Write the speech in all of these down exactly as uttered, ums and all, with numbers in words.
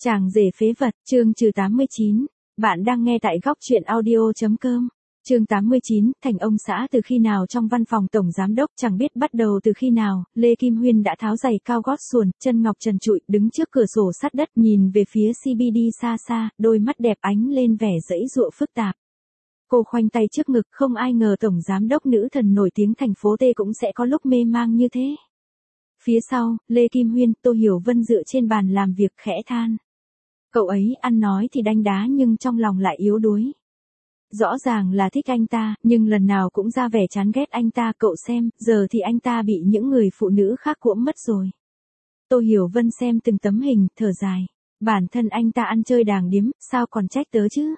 Chàng rể phế vật, chương trừ tám mươi chín. Bạn đang nghe tại góc truyện audio chấm com. Chương tám mươi chín, thành ông xã từ khi nào trong văn phòng tổng giám đốc chẳng biết bắt đầu từ khi nào, Lê Kim Huyên đã tháo giày cao gót xuồn, chân ngọc trần trụi, đứng trước cửa sổ sắt đất nhìn về phía xê bê đê xa xa, đôi mắt đẹp ánh lên vẻ dãy dụa phức tạp. Cô khoanh tay trước ngực, không ai ngờ tổng giám đốc nữ thần nổi tiếng thành phố T cũng sẽ có lúc mê mang như thế. Phía sau, Lê Kim Huyên, Tô Hiểu Vân dựa trên bàn làm việc khẽ than. Cậu ấy ăn nói thì đanh đá nhưng trong lòng lại yếu đuối. Rõ ràng là thích anh ta, nhưng lần nào cũng ra vẻ chán ghét anh ta. Cậu xem, giờ thì anh ta bị những người phụ nữ khác cuỗm mất rồi. Tô Hiểu Vân xem từng tấm hình, thở dài. Bản thân anh ta ăn chơi đàng điếm, sao còn trách tớ chứ?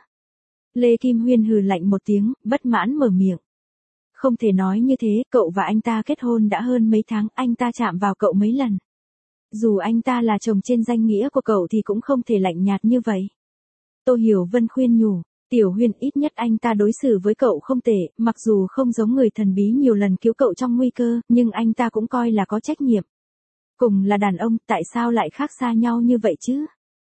Lê Kim Huyên hừ lạnh một tiếng, bất mãn mở miệng. Không thể nói như thế, cậu và anh ta kết hôn đã hơn mấy tháng, anh ta chạm vào cậu mấy lần. Dù anh ta là chồng trên danh nghĩa của cậu thì cũng không thể lạnh nhạt như vậy. Tô Hiểu Vân khuyên nhủ, Tiểu Huyên, ít nhất anh ta đối xử với cậu không tệ, mặc dù không giống người thần bí nhiều lần cứu cậu trong nguy cơ, nhưng anh ta cũng coi là có trách nhiệm. Cùng là đàn ông, tại sao lại khác xa nhau như vậy chứ?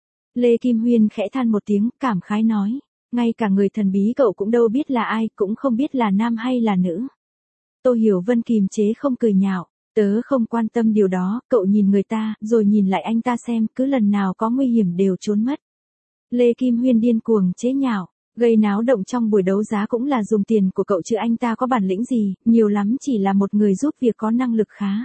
Lê Kim Huyên khẽ than một tiếng, cảm khái nói, ngay cả người thần bí cậu cũng đâu biết là ai, cũng không biết là nam hay là nữ. Tô Hiểu Vân kìm chế không cười nhạo. Tớ không quan tâm điều đó, cậu nhìn người ta, rồi nhìn lại anh ta xem, cứ lần nào có nguy hiểm đều trốn mất. Lê Kim Huyên điên cuồng chế nhạo, gây náo động trong buổi đấu giá cũng là dùng tiền của cậu chứ anh ta có bản lĩnh gì, nhiều lắm chỉ là một người giúp việc có năng lực khá.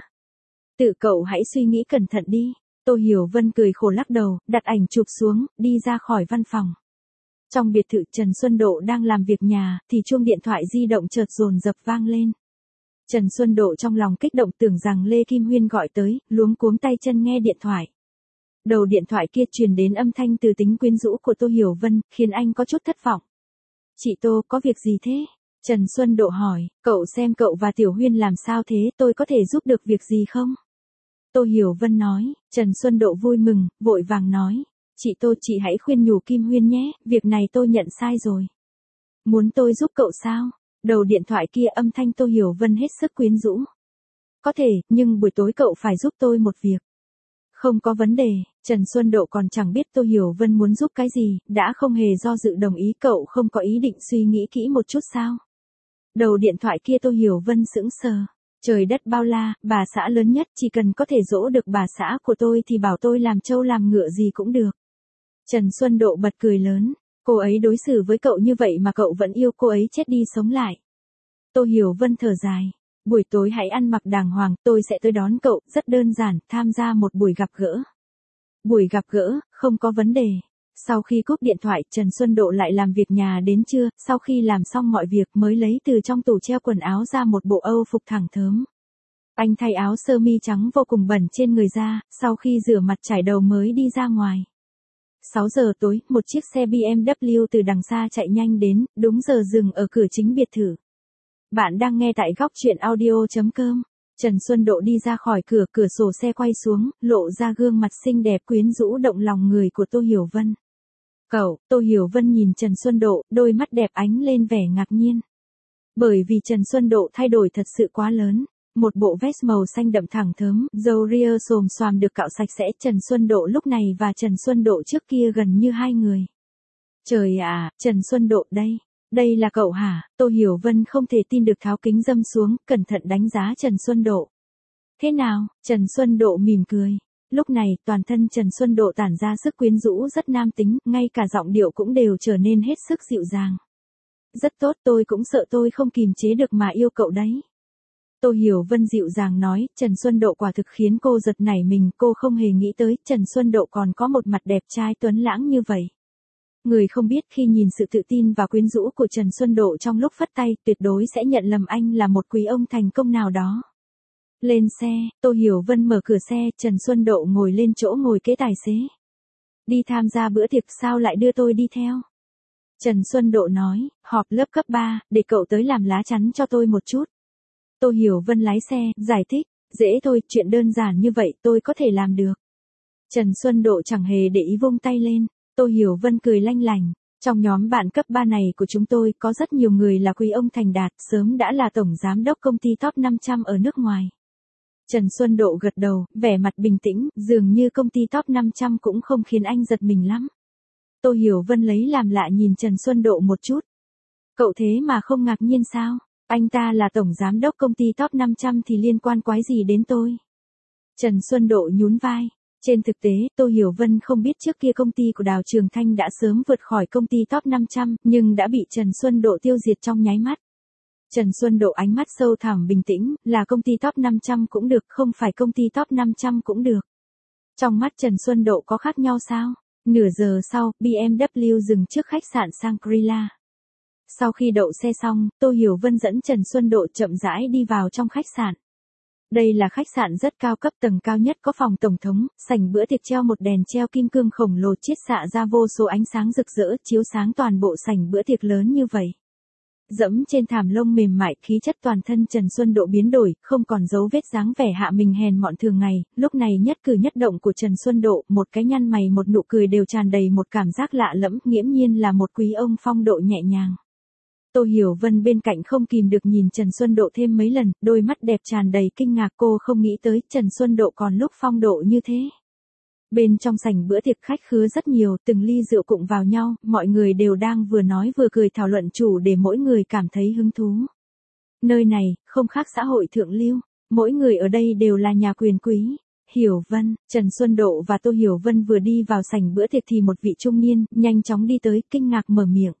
Tự cậu hãy suy nghĩ cẩn thận đi. Tô Hiểu Vân cười khổ lắc đầu, đặt ảnh chụp xuống, đi ra khỏi văn phòng. Trong biệt thự Trần Xuân Độ đang làm việc nhà, thì chuông điện thoại di động chợt dồn dập vang lên. Trần Xuân Độ trong lòng kích động tưởng rằng Lê Kim Huyên gọi tới, luống cuống tay chân nghe điện thoại. Đầu điện thoại kia truyền đến âm thanh từ tính quyến rũ của Tô Hiểu Vân, khiến anh có chút thất vọng. Chị Tô, có việc gì thế? Trần Xuân Độ hỏi, cậu xem cậu và Tiểu Huyên làm sao thế, tôi có thể giúp được việc gì không? Tô Hiểu Vân nói, Trần Xuân Độ vui mừng, vội vàng nói, chị Tô, chị hãy khuyên nhủ Kim Huyên nhé, việc này tôi nhận sai rồi. Muốn tôi giúp cậu sao? Đầu điện thoại kia âm thanh Tô Hiểu Vân hết sức quyến rũ. Có thể, nhưng buổi tối cậu phải giúp tôi một việc. Không có vấn đề, Trần Xuân Độ còn chẳng biết Tô Hiểu Vân muốn giúp cái gì, đã không hề do dự đồng ý. Cậu không có ý định suy nghĩ kỹ một chút sao? Đầu điện thoại kia Tô Hiểu Vân sững sờ. Trời đất bao la, bà xã lớn nhất, chỉ cần có thể dỗ được bà xã của tôi thì bảo tôi làm trâu làm ngựa gì cũng được. Trần Xuân Độ bật cười lớn. Cô ấy đối xử với cậu như vậy mà cậu vẫn yêu cô ấy chết đi sống lại. Tô Hiểu Vân thở dài. Buổi tối hãy ăn mặc đàng hoàng, tôi sẽ tới đón cậu, rất đơn giản, tham gia một buổi gặp gỡ. Buổi gặp gỡ, không có vấn đề. Sau khi cúp điện thoại, Trần Xuân Độ lại làm việc nhà đến trưa, sau khi làm xong mọi việc mới lấy từ trong tủ treo quần áo ra một bộ Âu phục thẳng thớm. Anh thay áo sơ mi trắng vô cùng bẩn trên người ra, sau khi rửa mặt chải đầu mới đi ra ngoài. sáu giờ tối, một chiếc xe bê em vê từ đằng xa chạy nhanh đến, đúng giờ dừng ở cửa chính biệt thự. Bạn đang nghe tại góc truyện audio chấm com. Trần Xuân Độ đi ra khỏi cửa, cửa sổ xe quay xuống, lộ ra gương mặt xinh đẹp quyến rũ động lòng người của Tô Hiểu Vân. Cậu, Tô Hiểu Vân nhìn Trần Xuân Độ, đôi mắt đẹp ánh lên vẻ ngạc nhiên. Bởi vì Trần Xuân Độ thay đổi thật sự quá lớn. Một bộ vest màu xanh đậm thẳng thớm, râu ria xồm xoàm được cạo sạch sẽ. Trần Xuân Độ lúc này và Trần Xuân Độ trước kia gần như hai người. Trời ạ, Trần Xuân Độ đây. Đây là cậu hả? Tô Hiểu Vân không thể tin được, tháo kính râm xuống, cẩn thận đánh giá Trần Xuân Độ. Thế nào? Trần Xuân Độ mỉm cười. Lúc này, toàn thân Trần Xuân Độ tản ra sức quyến rũ rất nam tính, ngay cả giọng điệu cũng đều trở nên hết sức dịu dàng. Rất tốt, tôi cũng sợ tôi không kìm chế được mà yêu cậu đấy. Tô Hiểu Vân dịu dàng nói, Trần Xuân Độ quả thực khiến cô giật nảy mình, cô không hề nghĩ tới Trần Xuân Độ còn có một mặt đẹp trai tuấn lãng như vậy. Người không biết khi nhìn sự tự tin và quyến rũ của Trần Xuân Độ trong lúc phất tay, tuyệt đối sẽ nhận lầm anh là một quý ông thành công nào đó. Lên xe, Tô Hiểu Vân mở cửa xe, Trần Xuân Độ ngồi lên chỗ ngồi kế tài xế. Đi tham gia bữa tiệc, sao lại đưa tôi đi theo? Trần Xuân Độ nói, họp lớp cấp ba, để cậu tới làm lá chắn cho tôi một chút. Tô Hiểu Vân lái xe, giải thích, dễ thôi, chuyện đơn giản như vậy tôi có thể làm được. Trần Xuân Độ chẳng hề để ý vung tay lên. Tô Hiểu Vân cười lanh lành. Trong nhóm bạn cấp ba này của chúng tôi có rất nhiều người là quý ông thành đạt, sớm đã là tổng giám đốc công ty top năm trăm ở nước ngoài. Trần Xuân Độ gật đầu, vẻ mặt bình tĩnh, dường như công ty top năm trăm cũng không khiến anh giật mình lắm. Tô Hiểu Vân lấy làm lạ nhìn Trần Xuân Độ một chút. Cậu thế mà không ngạc nhiên sao? Anh ta là tổng giám đốc công ty top năm trăm thì liên quan quái gì đến tôi? Trần Xuân Độ nhún vai. Trên thực tế, Tô Hiểu Vân không biết trước kia công ty của Đào Trường Thanh đã sớm vượt khỏi công ty top năm trăm, nhưng đã bị Trần Xuân Độ tiêu diệt trong nháy mắt. Trần Xuân Độ ánh mắt sâu thẳm bình tĩnh, là công ty top năm trăm cũng được, không phải công ty top năm trăm cũng được. Trong mắt Trần Xuân Độ có khác nhau sao? Nửa giờ sau, bê em vê dừng trước khách sạn Shangri-La. Sau khi đậu xe xong, Tô Hiểu Vân dẫn Trần Xuân Độ chậm rãi đi vào trong khách sạn. Đây là khách sạn rất cao cấp, tầng cao nhất có phòng tổng thống, sảnh bữa tiệc treo một đèn treo kim cương khổng lồ chiết xạ ra vô số ánh sáng rực rỡ chiếu sáng toàn bộ sảnh bữa tiệc lớn như vậy. Dẫm trên thảm lông mềm mại, khí chất toàn thân Trần Xuân Độ biến đổi, không còn dấu vết dáng vẻ hạ mình hèn mọn thường ngày, lúc này nhất cử nhất động của Trần Xuân Độ, một cái nhăn mày một nụ cười đều tràn đầy một cảm giác lạ lẫm, nghiễm nhiên là một quý ông phong độ nhẹ nhàng. Tô Hiểu Vân bên cạnh không kìm được nhìn Trần Xuân Độ thêm mấy lần, đôi mắt đẹp tràn đầy kinh ngạc, cô không nghĩ tới Trần Xuân Độ còn lúc phong độ như thế. Bên trong sảnh bữa tiệc khách khứa rất nhiều, từng ly rượu cụng vào nhau, mọi người đều đang vừa nói vừa cười thảo luận chủ để mỗi người cảm thấy hứng thú. Nơi này, không khác xã hội thượng lưu, mỗi người ở đây đều là nhà quyền quý. Hiểu Vân, Trần Xuân Độ và Tô Hiểu Vân vừa đi vào sảnh bữa tiệc thì một vị trung niên, nhanh chóng đi tới, kinh ngạc mở miệng.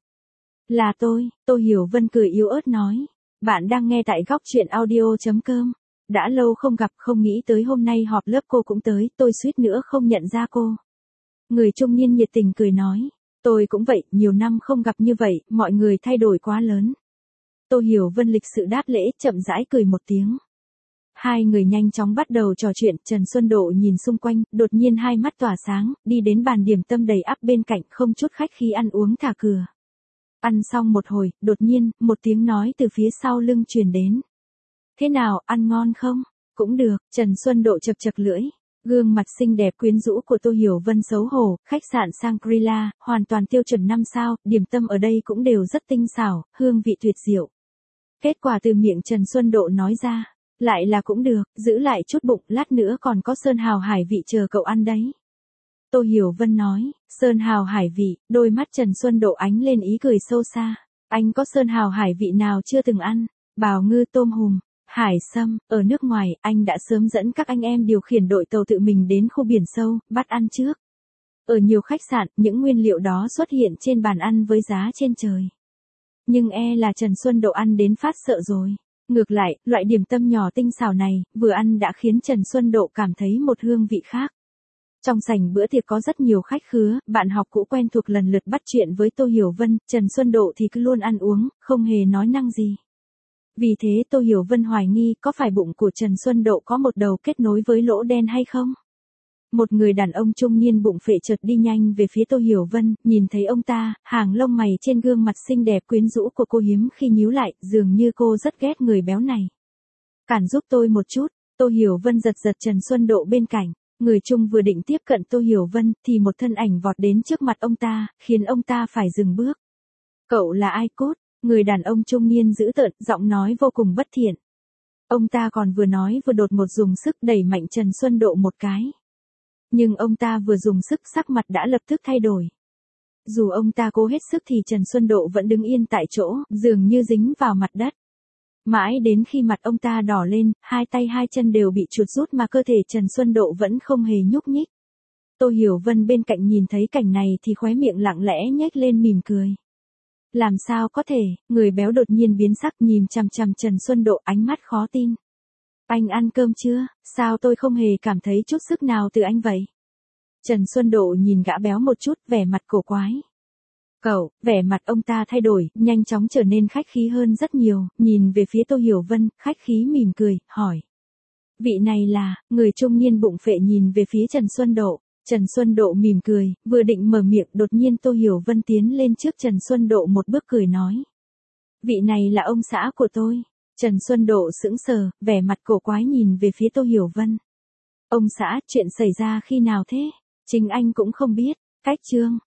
Là tôi, Tô Hiểu Vân cười yếu ớt nói. Bạn đang nghe tại góc truyện audio chấm com. Đã lâu không gặp, không nghĩ tới hôm nay họp lớp cô cũng tới, tôi suýt nữa không nhận ra cô. Người trung niên nhiệt tình cười nói. Tôi cũng vậy, nhiều năm không gặp như vậy, mọi người thay đổi quá lớn. Tô Hiểu Vân lịch sự đáp lễ, chậm rãi cười một tiếng. Hai người nhanh chóng bắt đầu trò chuyện, Trần Xuân Độ nhìn xung quanh, đột nhiên hai mắt tỏa sáng, đi đến bàn điểm tâm đầy ắp bên cạnh, không chút khách khí ăn uống thả cửa. Ăn xong một hồi, đột nhiên, một tiếng nói từ phía sau lưng truyền đến. Thế nào, ăn ngon không? Cũng được, Trần Xuân Độ chập chập lưỡi. Gương mặt xinh đẹp quyến rũ của Tô Hiểu Vân xấu hổ, khách sạn Shangri-La, hoàn toàn tiêu chuẩn năm sao, điểm tâm ở đây cũng đều rất tinh xảo, hương vị tuyệt diệu. Kết quả từ miệng Trần Xuân Độ nói ra, lại là cũng được, giữ lại chút bụng, lát nữa còn có sơn hào hải vị chờ cậu ăn đấy. Tô Hiểu Vân nói, sơn hào hải vị, đôi mắt Trần Xuân Độ ánh lên ý cười sâu xa. Anh có sơn hào hải vị nào chưa từng ăn? Bào ngư, tôm hùm, hải sâm, ở nước ngoài, anh đã sớm dẫn các anh em điều khiển đội tàu tự mình đến khu biển sâu, bắt ăn trước. Ở nhiều khách sạn, những nguyên liệu đó xuất hiện trên bàn ăn với giá trên trời. Nhưng e là Trần Xuân Độ ăn đến phát sợ rồi. Ngược lại, loại điểm tâm nhỏ tinh xảo này, vừa ăn đã khiến Trần Xuân Độ cảm thấy một hương vị khác. Trong sảnh bữa tiệc có rất nhiều khách khứa, bạn học cũ quen thuộc lần lượt bắt chuyện với Tô Hiểu Vân, Trần Xuân Độ thì cứ luôn ăn uống, không hề nói năng gì. Vì thế Tô Hiểu Vân hoài nghi có phải bụng của Trần Xuân Độ có một đầu kết nối với lỗ đen hay không? Một người đàn ông trung niên bụng phệ chợt đi nhanh về phía Tô Hiểu Vân, nhìn thấy ông ta, hàng lông mày trên gương mặt xinh đẹp quyến rũ của cô hiếm khi nhíu lại, dường như cô rất ghét người béo này. Cản giúp tôi một chút, Tô Hiểu Vân giật giật Trần Xuân Độ bên cạnh. Người trung vừa định tiếp cận Tô Hiểu Vân, thì một thân ảnh vọt đến trước mặt ông ta, khiến ông ta phải dừng bước. Cậu là ai cốt? Người đàn ông trung niên dữ tợn, giọng nói vô cùng bất thiện. Ông ta còn vừa nói vừa đột một dùng sức đẩy mạnh Trần Xuân Độ một cái. Nhưng ông ta vừa dùng sức sắc mặt đã lập tức thay đổi. Dù ông ta cố hết sức thì Trần Xuân Độ vẫn đứng yên tại chỗ, dường như dính vào mặt đất. Mãi đến khi mặt ông ta đỏ lên, hai tay hai chân đều bị chuột rút mà cơ thể Trần Xuân Độ vẫn không hề nhúc nhích. Tô Hiểu Vân bên cạnh nhìn thấy cảnh này thì khóe miệng lặng lẽ nhếch lên mỉm cười. Làm sao có thể, người béo đột nhiên biến sắc nhìn chằm chằm Trần Xuân Độ ánh mắt khó tin. Anh ăn cơm chưa, sao tôi không hề cảm thấy chút sức nào từ anh vậy? Trần Xuân Độ nhìn gã béo một chút, vẻ mặt cổ quái. Cậu, vẻ mặt ông ta thay đổi, nhanh chóng trở nên khách khí hơn rất nhiều, nhìn về phía Tô Hiểu Vân, khách khí mỉm cười, hỏi. Vị này là, người trung niên bụng phệ nhìn về phía Trần Xuân Độ. Trần Xuân Độ mỉm cười, vừa định mở miệng, đột nhiên Tô Hiểu Vân tiến lên trước Trần Xuân Độ một bước cười nói. Vị này là ông xã của tôi. Trần Xuân Độ sững sờ, vẻ mặt cổ quái nhìn về phía Tô Hiểu Vân. Ông xã, chuyện xảy ra khi nào thế? Chính anh cũng không biết. Cách chương.